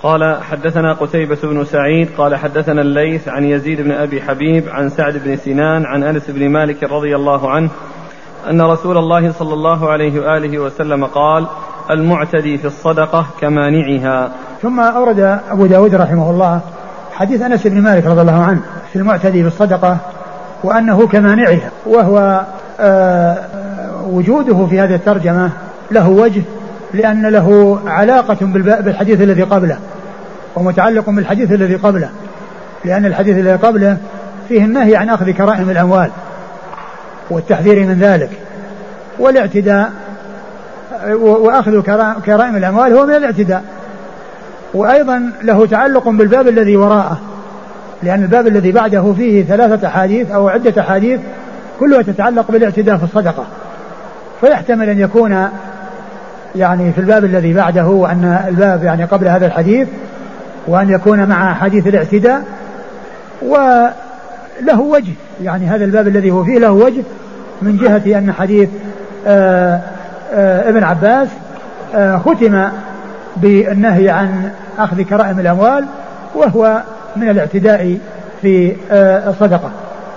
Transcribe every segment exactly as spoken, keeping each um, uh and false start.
قال حدثنا قتيبة بن سعيد قال حدثنا الليث عن يزيد بن أبي حبيب عن سعد بن سنان عن أنس بن مالك رضي الله عنه أن رسول الله صلى الله عليه وآله وسلم قال المعتدي في الصدقة كمانعها. ثم أورد أبو داود رحمه الله حديث أنس بن مالك رضي الله عنه في المعتدي في الصدقة وأنه كمانعها، وهو آه وجوده في هذه الترجمة له وجه لأن له علاقة بالحديث الذي قبله ومتعلق بالحديث الذي قبله، لأن الحديث الذي قبله فيه النهي عن أخذ كرائم الأموال والتحذير من ذلك، والاعتداء وأخذ كرائم الأموال هو من الاعتداء، وأيضا له تعلق بالباب الذي وراءه، لأن الباب الذي بعده فيه ثلاثة أحاديث أو عدة أحاديث كلها تتعلق بالاعتداء في الصدقة، فيحتمل أن يكون يعني في الباب الذي بعده وأن الباب يعني قبل هذا الحديث، وأن يكون مع حديث الاعتداء، وله وجه يعني هذا الباب الذي هو فيه له وجه من جهة أن حديث آآ آآ ابن عباس ختم بالنهي عن أخذ كرائم الأموال وهو من الاعتداء في الصدقة.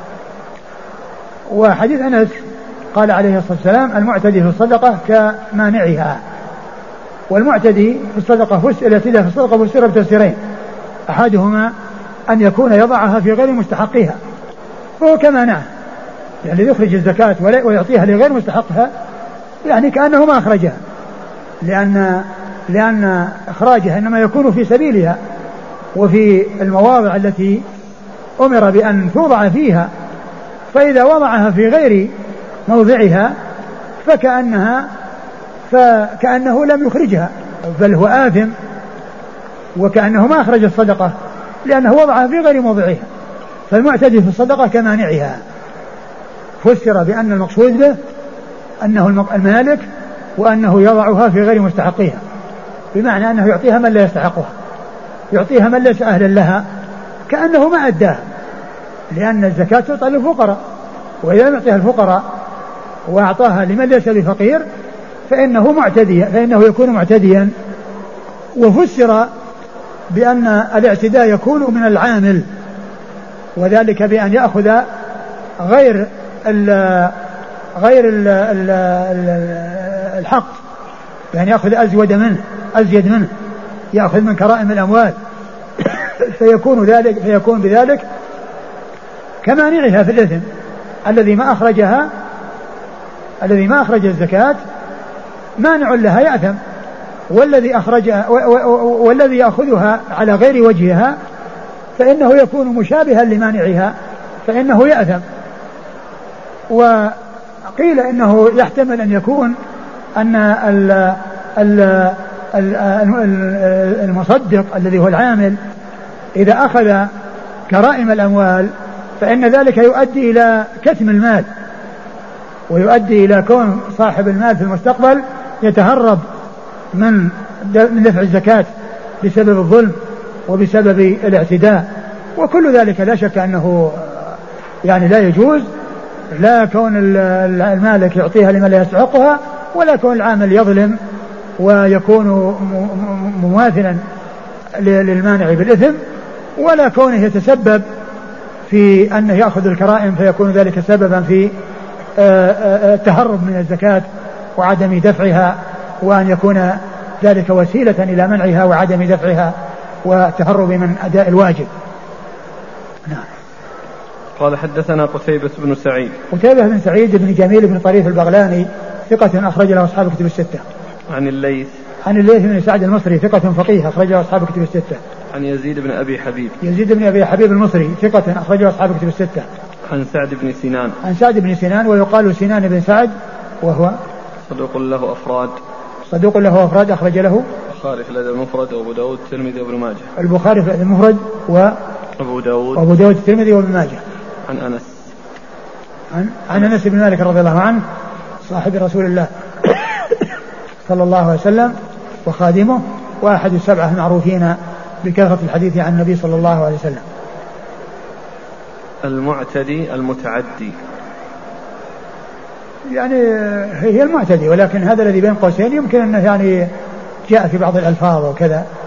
وحديث أنس قال عليه الصلاة والسلام المعتدي في الصدقة كمانعها، والمعتدي في الصدقة الاعتداء في الصدقة فسر بتفسيرين، أحدهما أن يكون يضعها في غير مستحقها فهو كمانعه، يعني يخرج الزكاة ويعطيها لغير مستحقها يعني كأنه ما أخرجها، لأن لأن إخراجها إنما يكون في سبيلها وفي المواضع التي أمر بأن توضع فيها، فإذا وضعها في غير موضعها فكأنها فكأنه لم يخرجها بل هو آثم، وكأنه ما أخرج الصدقة لأنه وضعها في غير موضعها، فالمعتدي في الصدقة كمانعها. فسر بأن المقصود به أنه المالك وأنه يضعها في غير مستحقها، بمعنى أنه يعطيها من لا يستحقها، يعطيها من ليس أهلا لها كأنه ما أداها، لأن الزكاة تعطى للفقراء، وإذا لم يعطيها الفقراء وأعطاها لمن ليس بفقير فإنه معتدي فإنه يكون معتديا. وفسر بأن الاعتداء يكون من العامل، وذلك بأن يأخذ غير ال غير ال ال الحق، يعني يأخذ أزود منه أزيد منه، يأخذ من كرائم الأموال فيكون ذلك فيكون بذلك كمانعها في الإثم، الذي ما أخرجها الذي ما أخرج الزكاة مانع لها يأثم، والذي أخرجها والذي يأخذها على غير وجهها فإنه يكون مشابها لمانعها فإنه يأثم. وقيل إنه يحتمل أن يكون أن المصدق الذي هو العامل إذا أخذ كرائم الأموال فإن ذلك يؤدي إلى كتم المال، ويؤدي إلى كون صاحب المال في المستقبل يتهرب من دفع الزكاة بسبب الظلم وبسبب الاعتداء، وكل ذلك لا شك أنه يعني لا يجوز، لا كون المالك يعطيها لمن لا يستحقها، ولا كون العامل يظلم ويكون مماثلا للمانع بالإثم، ولا كونه يتسبب في أنه يأخذ الكرائم فيكون ذلك سببا في التهرب من الزكاة وعدم دفعها، وأن يكون ذلك وسيلة إلى منعها وعدم دفعها والتهرب من أداء الواجب. نعم. قال حدثنا قتيبة بن سعيد. قتيبة بن سعيد بن جميل بن طريف البغلاني ثقة أخرج له أصحاب كتب الستة. عن الليث. عن الليث بن سعد المصري ثقة فقيه أخرج له أصحاب كتب الستة. عن يزيد بن أبي حبيب. يزيد بن أبي حبيب المصري ثقة أخرج له أصحاب كتب الستة. عن سعد بن سنان. عن سعد بن سنان ويقال سنان بن سعد وهو صدوق له أفراد. صدوق له أفراد أخرج له البخاري في الأدب المفرد وأبو داود الترمذي وابن ماجه. البخاري في الأدب المفرد و أبو داود وأبو داود الترمذي وابن ماجه. عن أنس. عن عن أنس بن مالك رضي الله عنه صاحب رسول الله صلى الله عليه وسلم وخادمه وأحد السبعة المعروفين بكثرة الحديث عن النبي صلى الله عليه وسلم. المعتدي المتعدي يعني هي المعتدي، ولكن هذا الذي بين قوسين يمكن أنه يعني جاء في بعض الألفاظ وكذا.